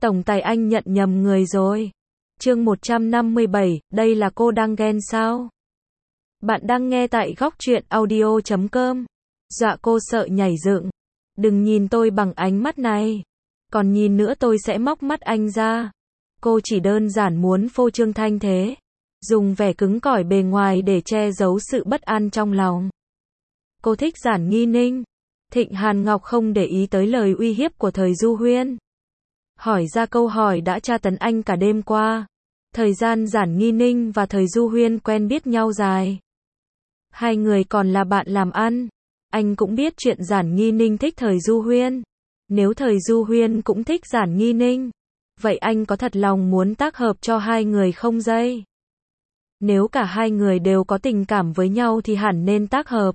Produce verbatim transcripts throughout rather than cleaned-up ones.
Tổng tài anh nhận nhầm người rồi. Chương một trăm năm mươi bảy, đây là cô đang ghen sao? Bạn đang nghe tại góc truyện audio chấm com. Dọa cô sợ nhảy dựng. Đừng nhìn tôi bằng ánh mắt này. Còn nhìn nữa tôi sẽ móc mắt anh ra. Cô chỉ đơn giản muốn phô trương thanh thế. Dùng vẻ cứng cỏi bề ngoài để che giấu sự bất an trong lòng. Cô thích Giản Nghi Ninh. Thịnh Hàn Ngọc không để ý tới lời uy hiếp của Thời Du Huyên. Hỏi ra câu hỏi đã tra tấn anh cả đêm qua. Thời gian Giản Nghi Ninh và Thời Du Huyên quen biết nhau dài. Hai người còn là bạn làm ăn. Anh cũng biết chuyện Giản Nghi Ninh thích Thời Du Huyên. Nếu Thời Du Huyên cũng thích Giản Nghi Ninh, vậy anh có thật lòng muốn tác hợp cho hai người không dây? Nếu cả hai người đều có tình cảm với nhau thì hẳn nên tác hợp.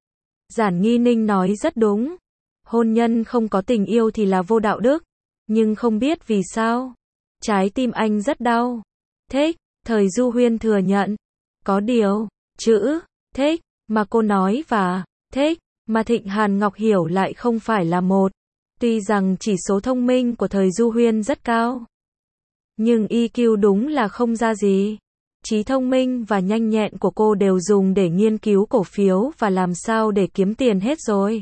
Giản Nghi Ninh nói rất đúng. Hôn nhân không có tình yêu thì là vô đạo đức. Nhưng không biết vì sao, trái tim anh rất đau. Thích, Thời Du Huyên thừa nhận. Có điều, chữ thích mà cô nói và thích mà Thịnh Hàn Ngọc hiểu lại không phải là một. Tuy rằng chỉ số thông minh của Thời Du Huyên rất cao, nhưng i kiu đúng là không ra gì. Trí thông minh và nhanh nhẹn của cô đều dùng để nghiên cứu cổ phiếu và làm sao để kiếm tiền hết rồi.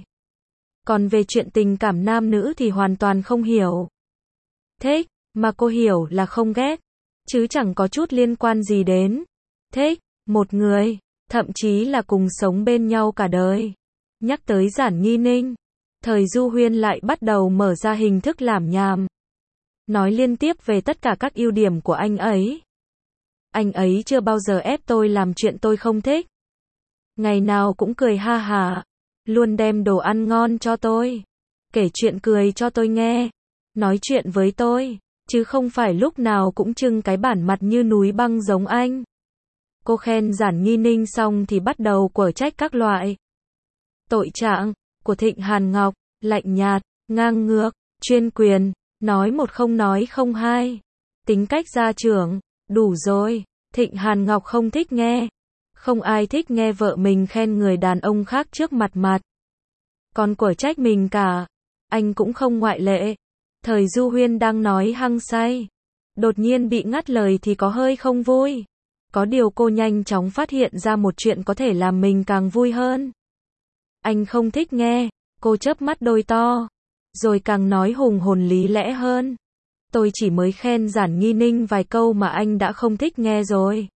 Còn về chuyện tình cảm nam nữ thì hoàn toàn không hiểu. Thích, mà cô hiểu là không ghét, chứ chẳng có chút liên quan gì đến thích một người, thậm chí là cùng sống bên nhau cả đời. Nhắc tới Giản Nghi Ninh, Thời Du Huyên lại bắt đầu mở ra hình thức làm nhảm. Nói liên tiếp về tất cả các ưu điểm của anh ấy. Anh ấy chưa bao giờ ép tôi làm chuyện tôi không thích. Ngày nào cũng cười ha hả, luôn đem đồ ăn ngon cho tôi, kể chuyện cười cho tôi nghe, nói chuyện với tôi, chứ không phải lúc nào cũng trưng cái bản mặt như núi băng giống anh. Cô khen Giản Nghi Ninh xong thì bắt đầu quở trách các loại tội trạng của Thịnh Hàn Ngọc, lạnh nhạt, ngang ngược, chuyên quyền, nói một không nói không hai, tính cách gia trưởng, đủ rồi. Thịnh Hàn Ngọc không thích nghe. Không ai thích nghe vợ mình khen người đàn ông khác trước mặt mặt. Còn quở trách mình cả. Anh cũng không ngoại lệ. Thời Du Huyên đang nói hăng say. Đột nhiên bị ngắt lời thì có hơi không vui. Có điều cô nhanh chóng phát hiện ra một chuyện có thể làm mình càng vui hơn. Anh không thích nghe. Cô chớp mắt đôi to. Rồi càng nói hùng hồn lý lẽ hơn. Tôi chỉ mới khen Giản Nghi Ninh vài câu mà anh đã không thích nghe rồi.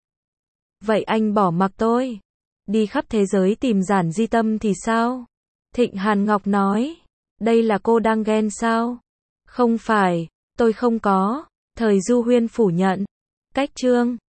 Vậy anh bỏ mặc tôi đi khắp thế giới tìm Giản Di Tâm thì sao? Thịnh Hàn Ngọc nói. Đây là cô đang ghen sao? Không phải, tôi không có. Thời Du Huyên phủ nhận. Cách chương